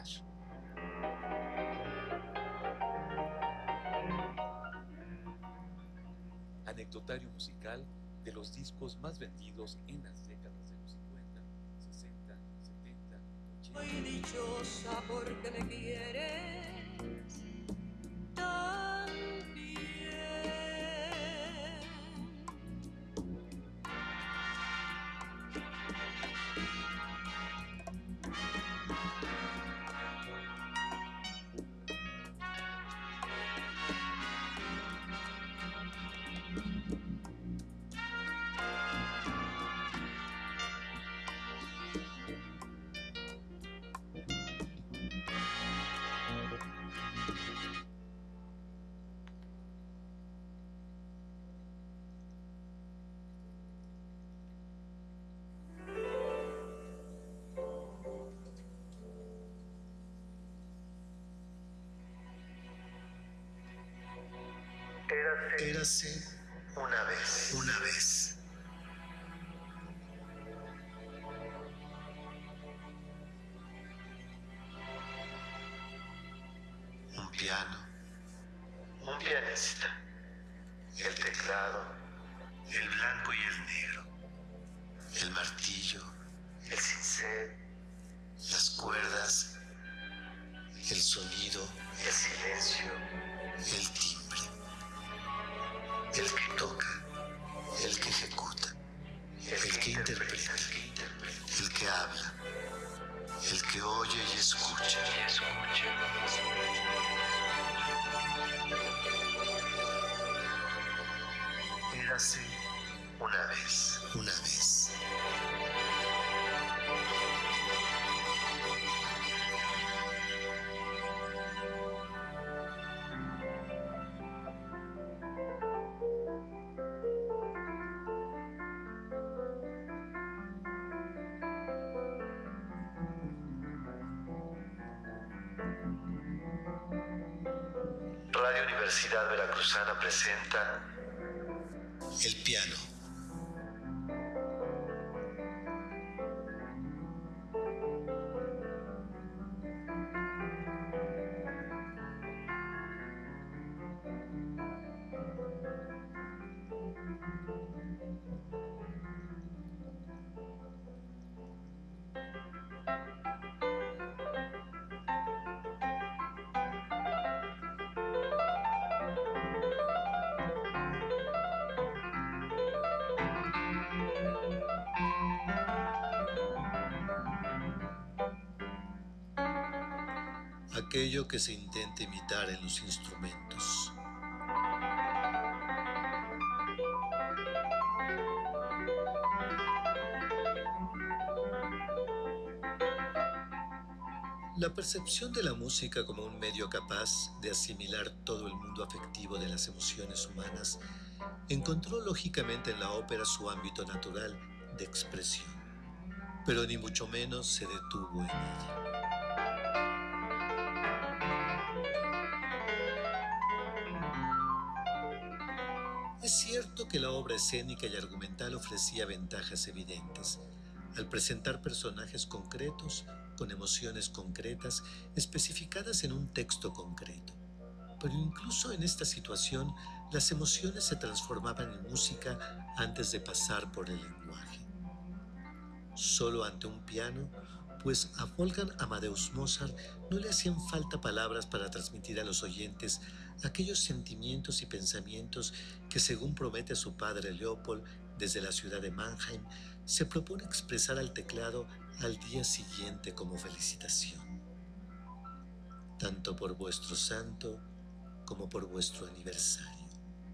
Flash. Anecdotario musical de los discos más vendidos en las décadas de los 50, 60, 70, 80. Soy dichosa porque me quieres tan bien. Érase una vez. Un piano, un pianista, el teclado, el blanco y el negro, el martillo, el cincel, las cuerdas, el sonido, el silencio, el timbre. El que toca, el que ejecuta, el que interpreta, el que habla, el que oye y escucha. Érase una vez. Radio Universidad Veracruzana presenta El piano. Aquello que se intenta imitar en los instrumentos. La percepción de la música como un medio capaz de asimilar todo el mundo afectivo de las emociones humanas encontró lógicamente en la ópera su ámbito natural de expresión, pero ni mucho menos se detuvo en ella. Es cierto que la obra escénica y argumental ofrecía ventajas evidentes, al presentar personajes concretos, con emociones concretas, especificadas en un texto concreto. Pero incluso en esta situación, las emociones se transformaban en música antes de pasar por el lenguaje. Solo ante un piano, pues a Wolfgang Amadeus Mozart no le hacían falta palabras para transmitir a los oyentes aquellos sentimientos y pensamientos que, según promete a su padre Leopold desde la ciudad de Mannheim, se propone expresar al teclado al día siguiente como felicitación. Tanto por vuestro santo como por vuestro aniversario.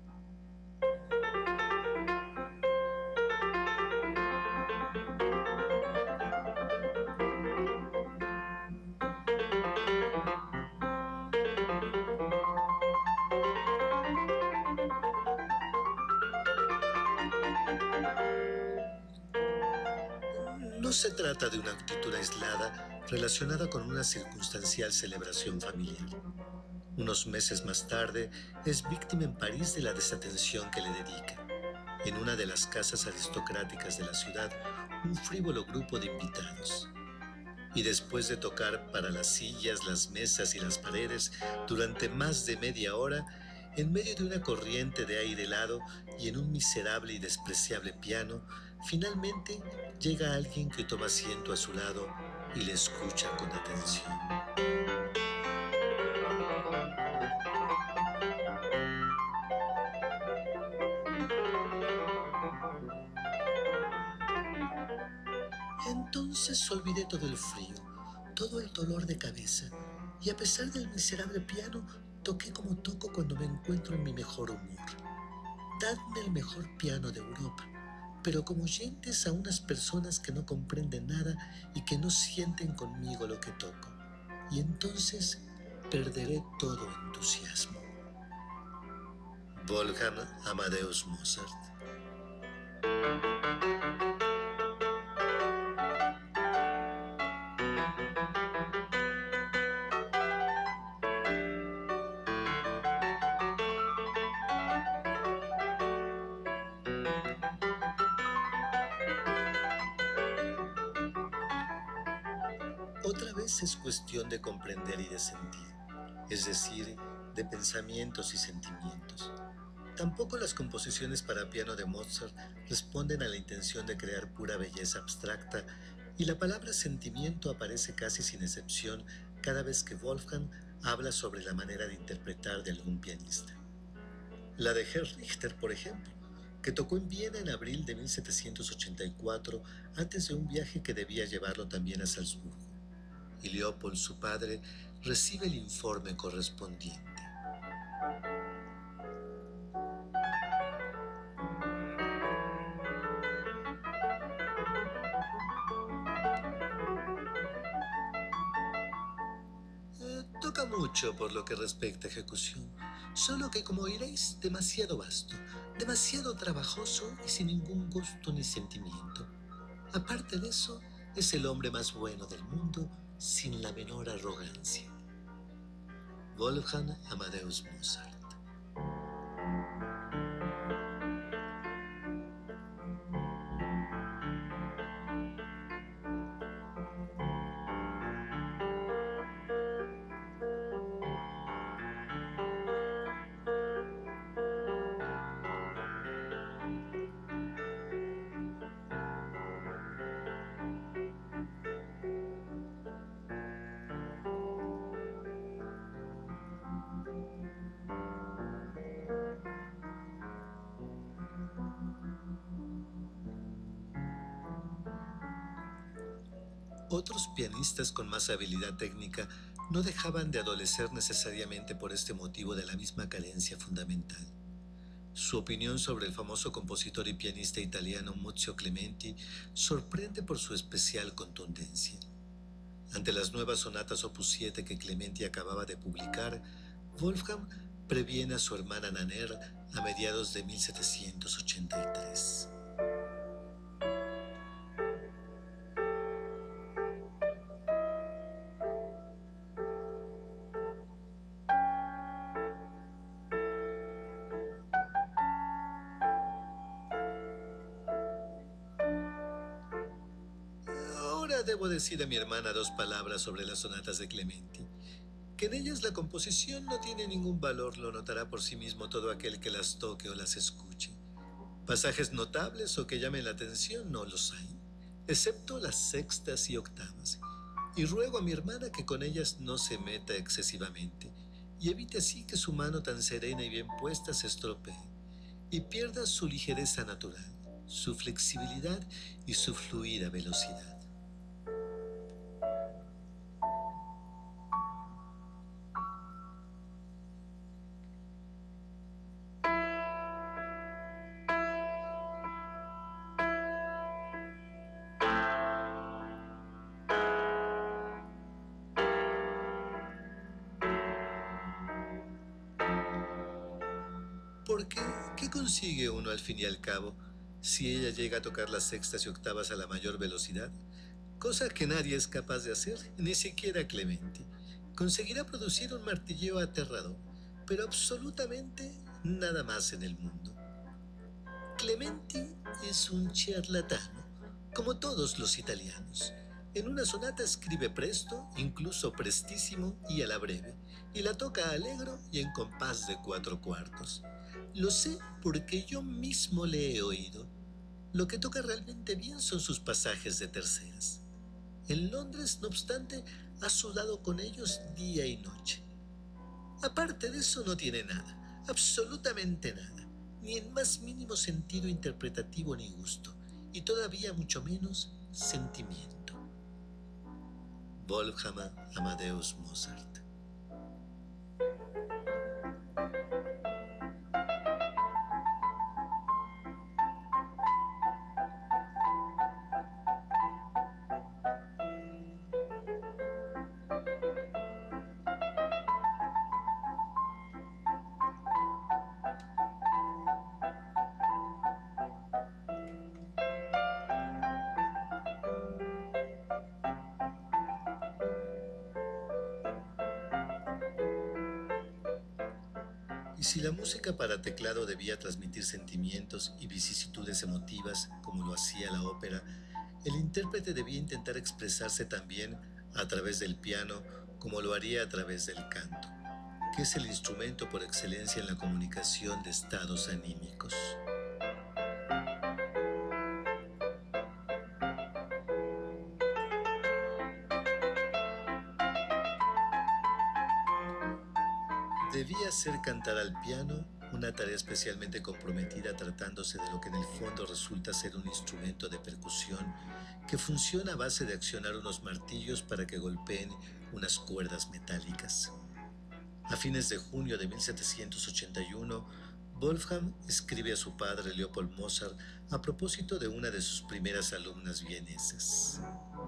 No se trata de una actitud aislada relacionada con una circunstancial celebración familiar. Unos meses más tarde, es víctima en París de la desatención que le dedica, en una de las casas aristocráticas de la ciudad, un frívolo grupo de invitados. y después de tocar para las sillas, las mesas y las paredes durante más de media hora, en medio de una corriente de aire helado y en un miserable y despreciable piano, finalmente llega alguien que toma asiento a su lado y le escucha con atención. Entonces olvidé todo el frío, todo el dolor de cabeza, y a pesar del miserable piano, toqué como toco cuando me encuentro en mi mejor humor. Dadme el mejor piano de Europa, pero como oyentes a unas personas que no comprenden nada y que no sienten conmigo lo que toco. Y entonces perderé todo entusiasmo. Wolfgang Amadeus Mozart. Otra vez es cuestión de comprender y de sentir, es decir, de pensamientos y sentimientos. Tampoco las composiciones para piano de Mozart responden a la intención de crear pura belleza abstracta, y la palabra sentimiento aparece casi sin excepción cada vez que Wolfgang habla sobre la manera de interpretar de algún pianista. La de Herr Richter, por ejemplo, que tocó en Viena en abril de 1784 antes de un viaje que debía llevarlo también a Salzburgo. Y Leopold, su padre, recibe el informe correspondiente. Toca mucho por lo que respecta a ejecución, solo que, como oiréis, demasiado vasto, demasiado trabajoso y sin ningún gusto ni sentimiento. Aparte de eso, es el hombre más bueno del mundo, sin la menor arrogancia. Wolfgang Amadeus Mozart. Otros pianistas con más habilidad técnica no dejaban de adolecer necesariamente por este motivo de la misma carencia fundamental. Su opinión sobre el famoso compositor y pianista italiano Muzio Clementi sorprende por su especial contundencia. Ante las nuevas sonatas Opus 7 que Clementi acababa de publicar, Wolfgang previene a su hermana Nannerl a mediados de 1783. Ahora debo decir a mi hermana dos palabras sobre las sonatas de Clementi. Que en ellas la composición no tiene ningún valor lo notará por sí mismo todo aquel que las toque o las escuche. Pasajes notables o que llamen la atención no los hay, excepto las sextas y octavas. Y ruego a mi hermana que con ellas no se meta excesivamente, y evite así que su mano tan serena y bien puesta se estropee, y pierda su ligereza natural, su flexibilidad y su fluida velocidad. Porque, ¿qué consigue uno al fin y al cabo si ella llega a tocar las sextas y octavas a la mayor velocidad? Cosa que nadie es capaz de hacer, ni siquiera Clementi. Conseguirá producir un martilleo aterrador, pero absolutamente nada más en el mundo. Clementi es un charlatano, como todos los italianos. En una sonata escribe presto, incluso prestísimo y a la breve, y la toca alegro y en compás de 4/4. Lo sé porque yo mismo le he oído. Lo que toca realmente bien son sus pasajes de terceras. En Londres, no obstante, ha sudado con ellos día y noche. Aparte de eso no tiene nada, absolutamente nada, ni el más mínimo sentido interpretativo ni gusto, y todavía mucho menos sentimiento. Wolfgang Amadeus Mozart. Y si la música para teclado debía transmitir sentimientos y vicisitudes emotivas, como lo hacía la ópera, el intérprete debía intentar expresarse también a través del piano, como lo haría a través del canto, que es el instrumento por excelencia en la comunicación de estados anímicos. Debía hacer cantar al piano, una tarea especialmente comprometida tratándose de lo que en el fondo resulta ser un instrumento de percusión que funciona a base de accionar unos martillos para que golpeen unas cuerdas metálicas. A fines de junio de 1781, Wolfgang escribe a su padre Leopold Mozart a propósito de una de sus primeras alumnas vienesas.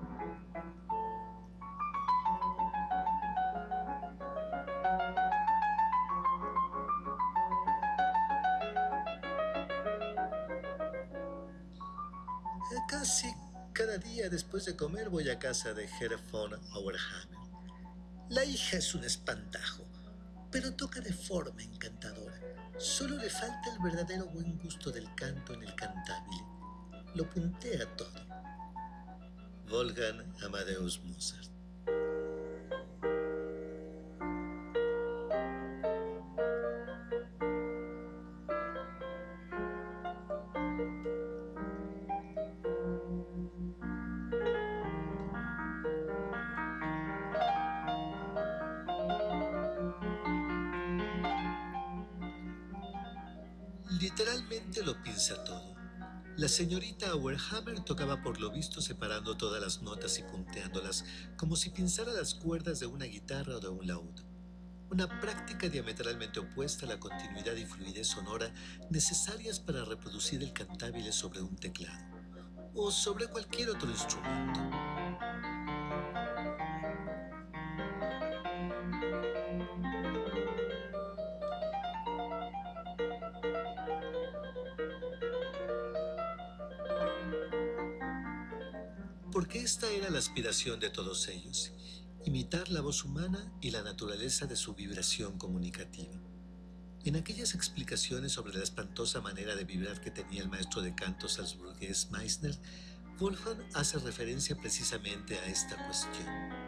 Casi cada día después de comer voy a casa de Herr von Auerhammer. La hija es un espantajo, pero toca de forma encantadora. Solo le falta el verdadero buen gusto del canto en el cantabile. Lo puntea todo. Wolfgang Amadeus Mozart. Literalmente lo piensa todo. La señorita Auerhammer tocaba por lo visto separando todas las notas y punteándolas como si pinzara las cuerdas de una guitarra o de un laúd. Una práctica diametralmente opuesta a la continuidad y fluidez sonora necesarias para reproducir el cantabile sobre un teclado o sobre cualquier otro instrumento. Porque esta era la aspiración de todos ellos, imitar la voz humana y la naturaleza de su vibración comunicativa. En aquellas explicaciones sobre la espantosa manera de vibrar que tenía el maestro de canto salzburgués Meissner, Wolfgang hace referencia precisamente a esta cuestión.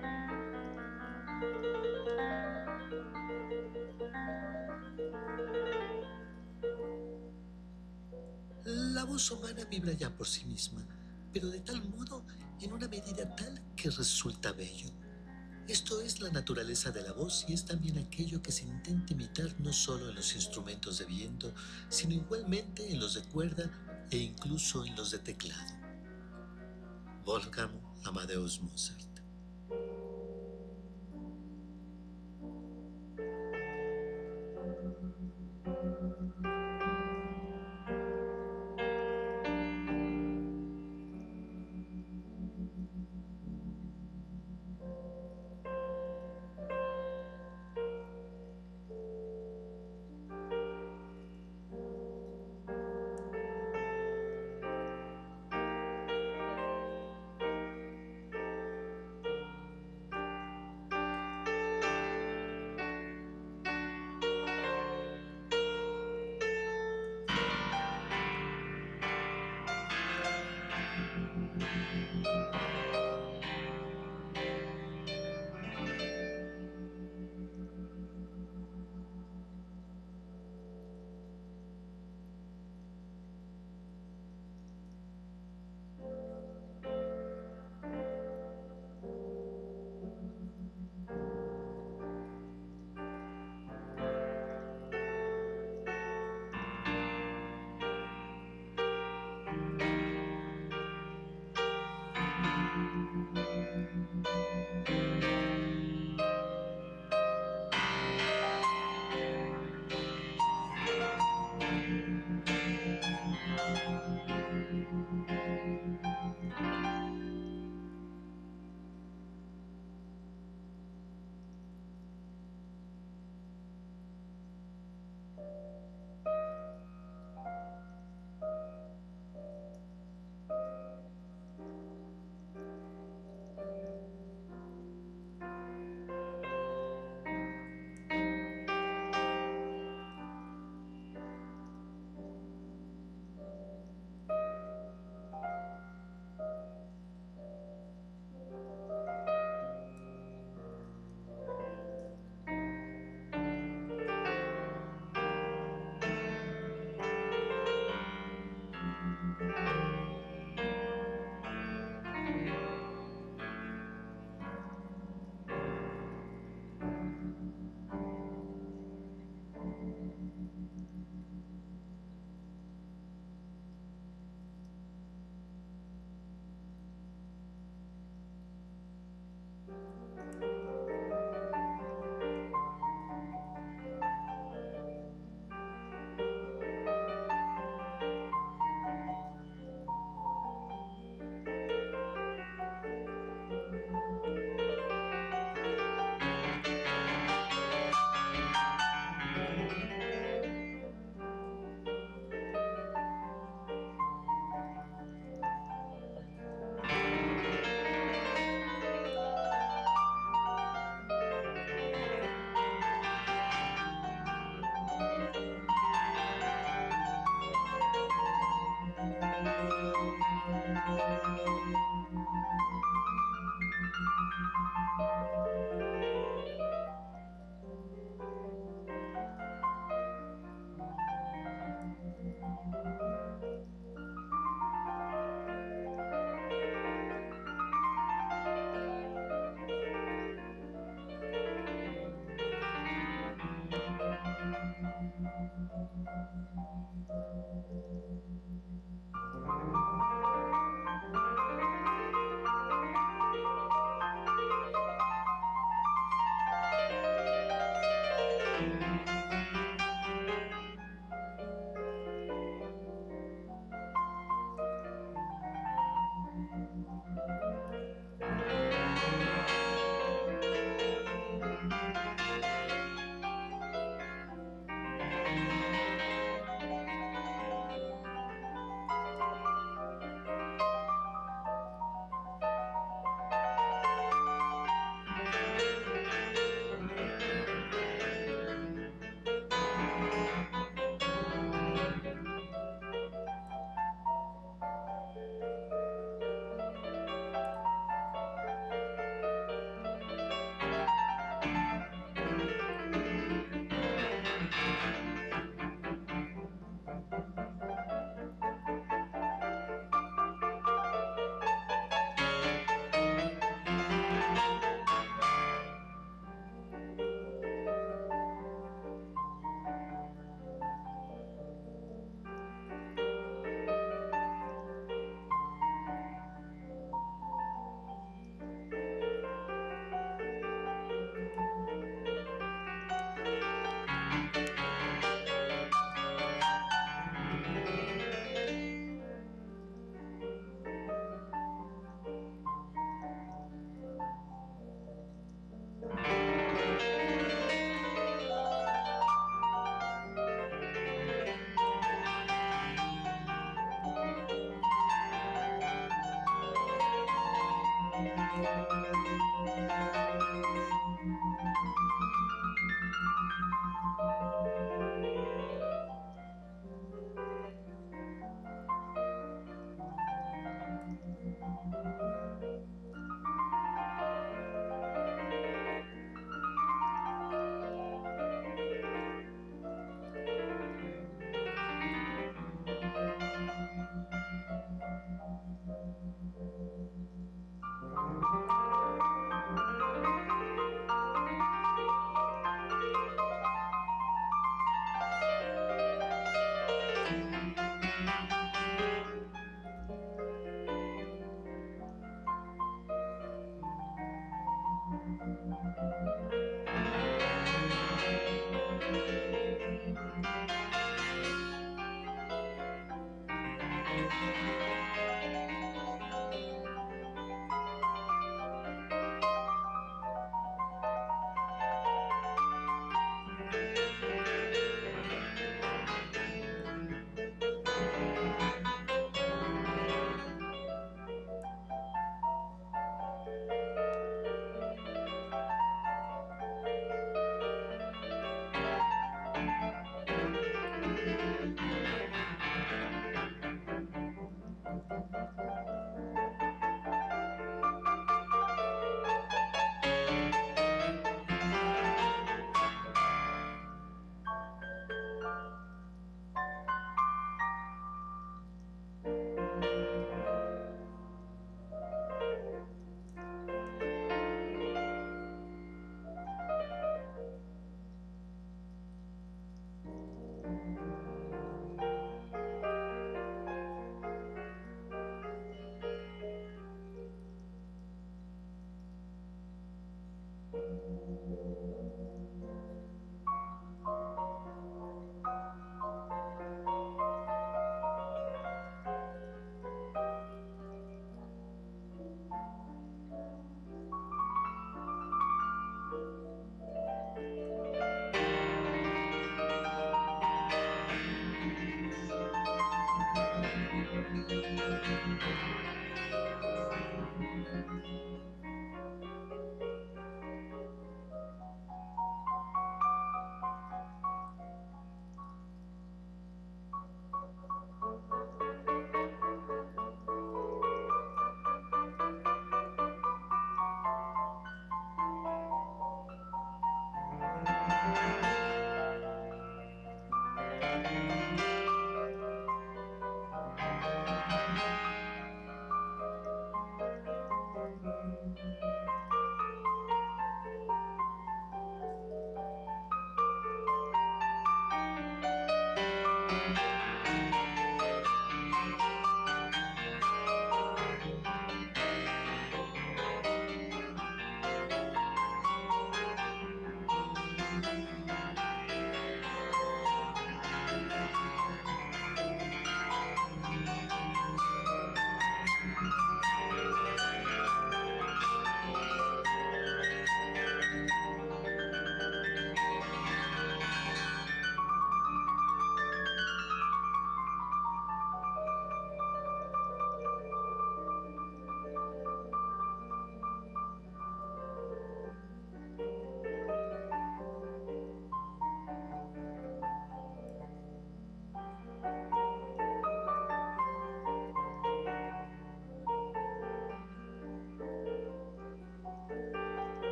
La voz humana vibra ya por sí misma, pero de tal modo, en una medida tal que resulta bello. Esto es la naturaleza de la voz y es también aquello que se intenta imitar no solo en los instrumentos de viento, sino igualmente en los de cuerda e incluso en los de teclado. Wolfgang Amadeus Mozart.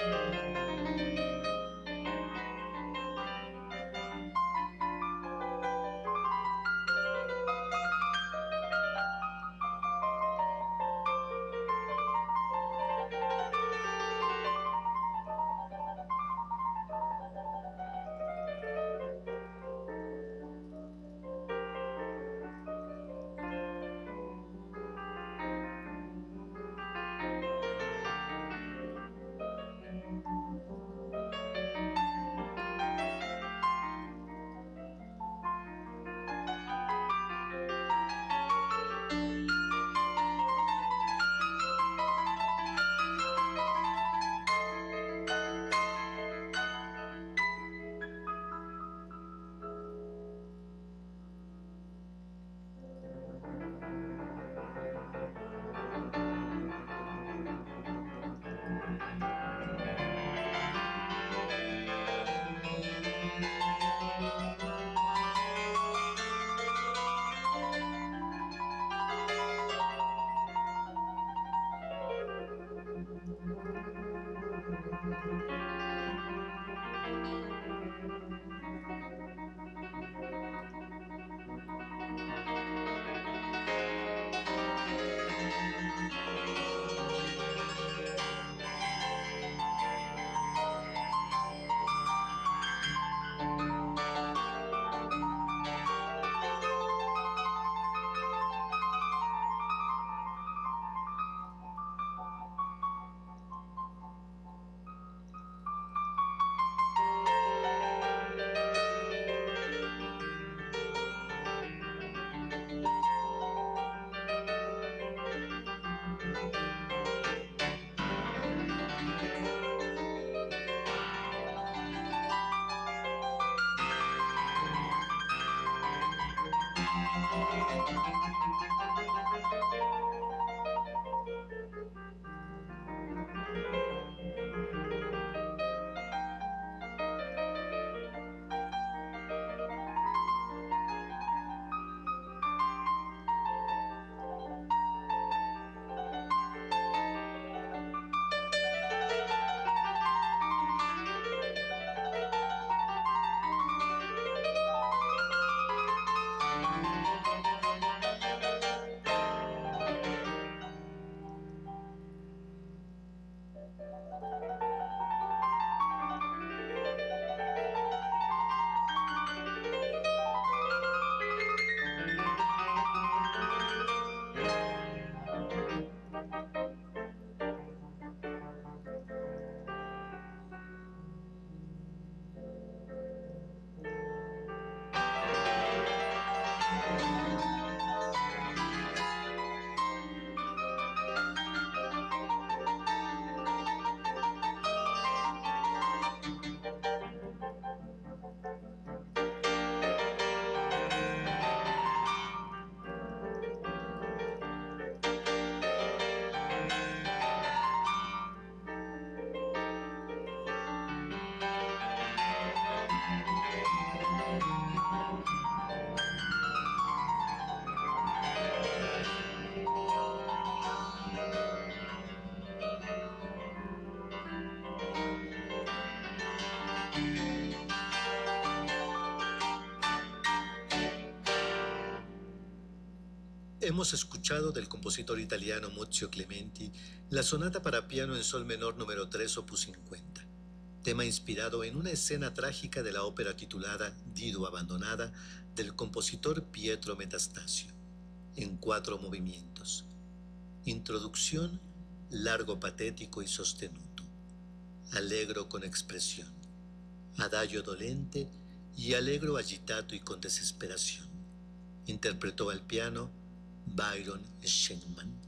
Hemos escuchado del compositor italiano Muzio Clementi la sonata para piano en sol menor número 3, opus 50, tema inspirado en una escena trágica de la ópera titulada Dido abandonada del compositor Pietro Metastasio, en 4 movimientos. Introducción, largo patético y sostenuto, allegro con expresión, adagio dolente y allegro agitato y con desesperación. Interpretó al piano Byron Sheinman.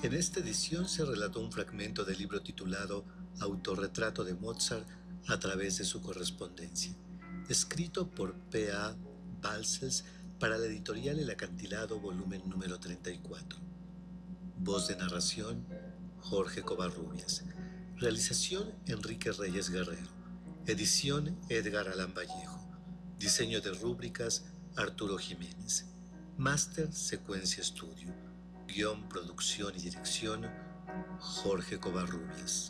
En esta edición se relató un fragmento del libro titulado Autorretrato de Mozart a través de su correspondencia, escrito por P.A. Balcells para la editorial El Acantilado, volumen número 34. Voz de narración, Jorge Covarrubias. Realización, Enrique Reyes Guerrero. Edición, Edgar Alán Vallejo. Diseño de rúbricas, Arturo Jiménez. Máster, Secuencia Estudio. Guión, producción y dirección, Jorge Covarrubias.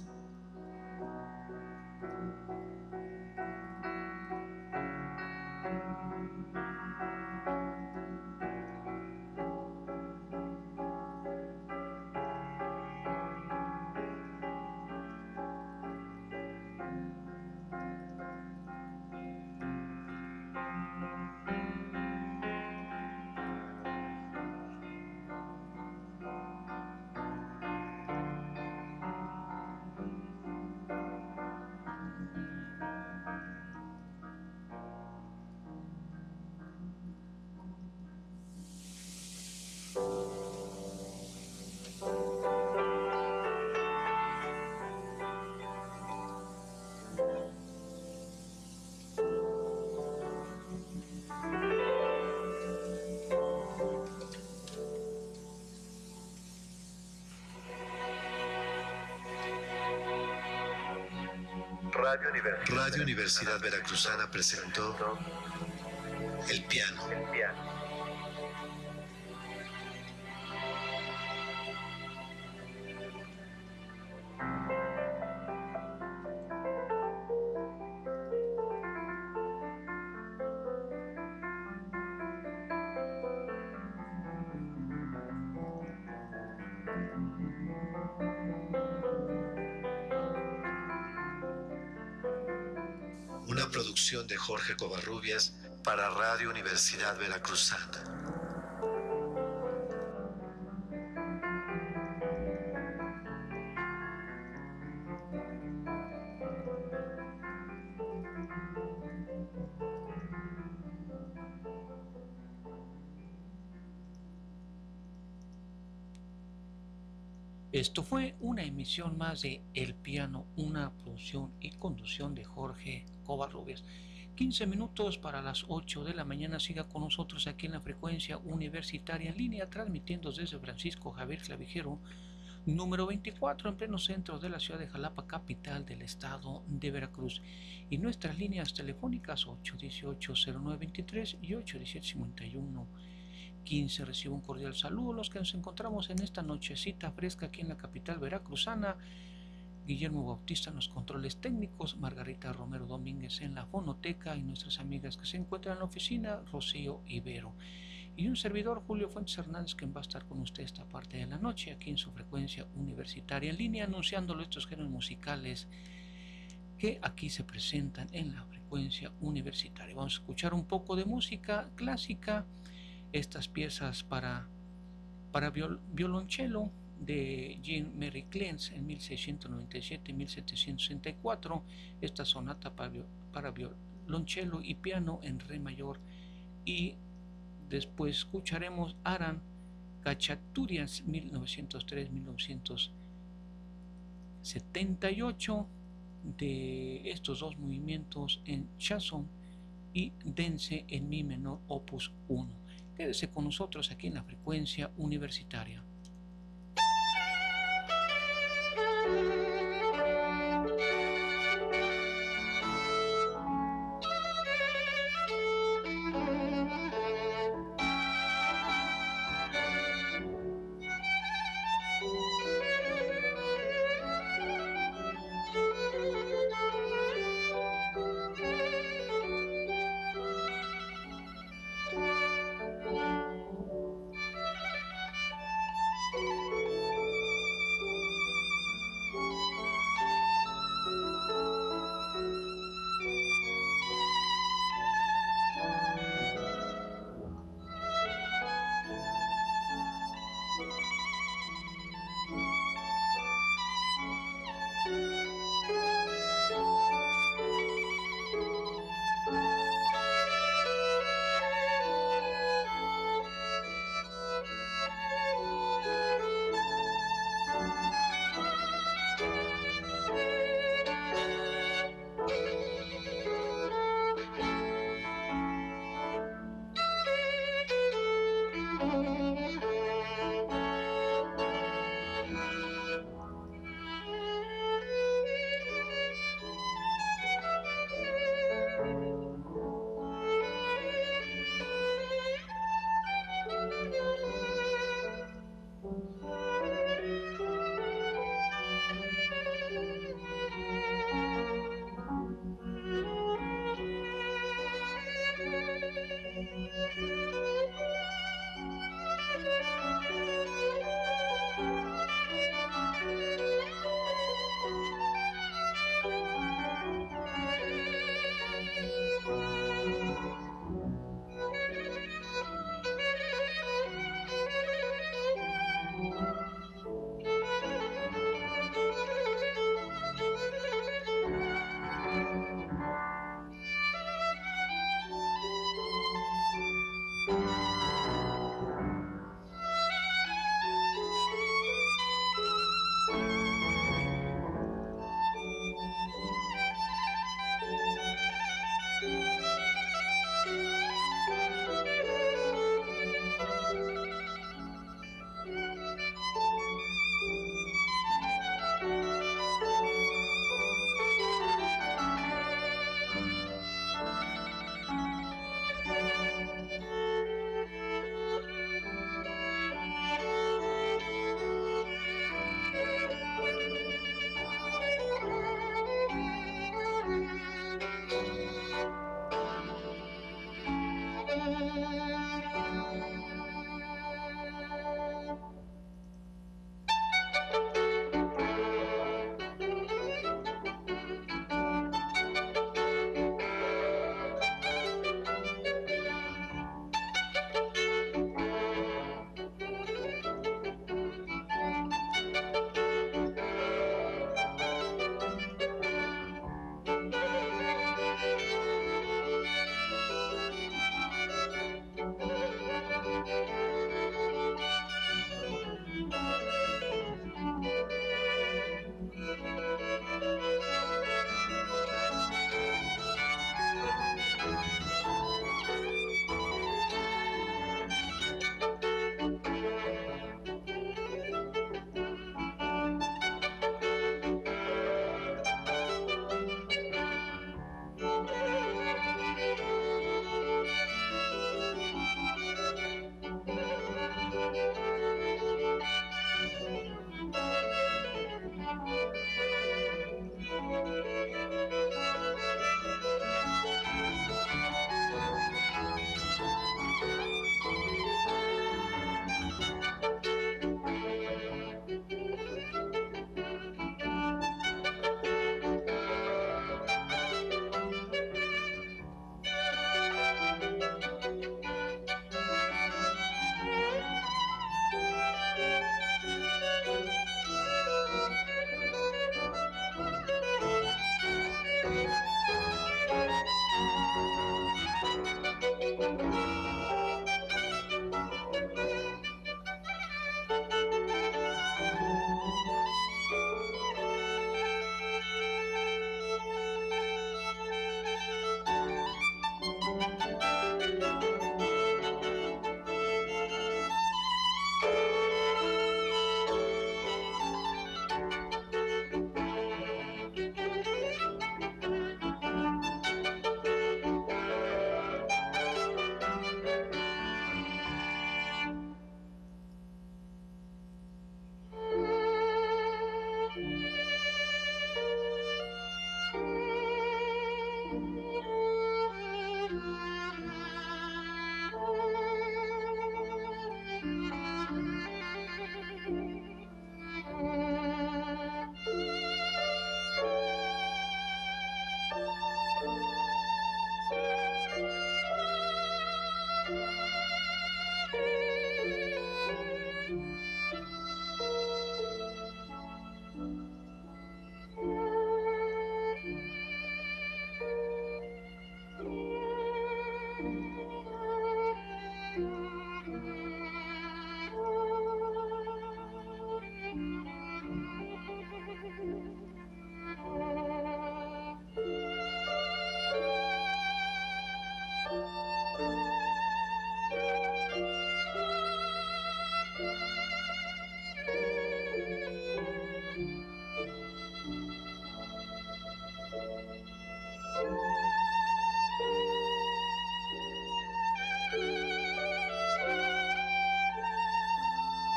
Radio Universidad Veracruzana presentó El Piano. Una producción de Jorge Covarrubias para Radio Universidad Veracruzana. Esto fue una emisión más de El Piano, una producción y conducción de Jorge Covarrubias. 15 minutos para las 8 de la mañana. Siga con nosotros aquí en la frecuencia universitaria en línea, transmitiendo desde Francisco Javier Clavijero, número 24, en pleno centro de la ciudad de Jalapa, capital del estado de Veracruz. Y nuestras líneas telefónicas 818-0923 y 817-5115. Recibo un cordial saludo a los que nos encontramos en esta nochecita fresca aquí en la capital veracruzana. Guillermo Bautista en los controles técnicos, Margarita Romero Domínguez en la fonoteca y nuestras amigas que se encuentran en la oficina, Rocío Ibero. Y un servidor, Julio Fuentes Hernández, quien va a estar con usted esta parte de la noche aquí en su frecuencia universitaria en línea, anunciándole estos géneros musicales que aquí se presentan en la frecuencia universitaria. Vamos a escuchar un poco de música clásica, estas piezas para violonchelo de Jean-Marie Clence en 1697-1764, esta sonata para violonchelo y piano en re mayor, y después escucharemos Aran Khachaturian 1903-1978, de estos dos movimientos en Chanson y Dense en mi menor opus 1. Quédese con nosotros aquí en la frecuencia universitaria.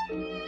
vida.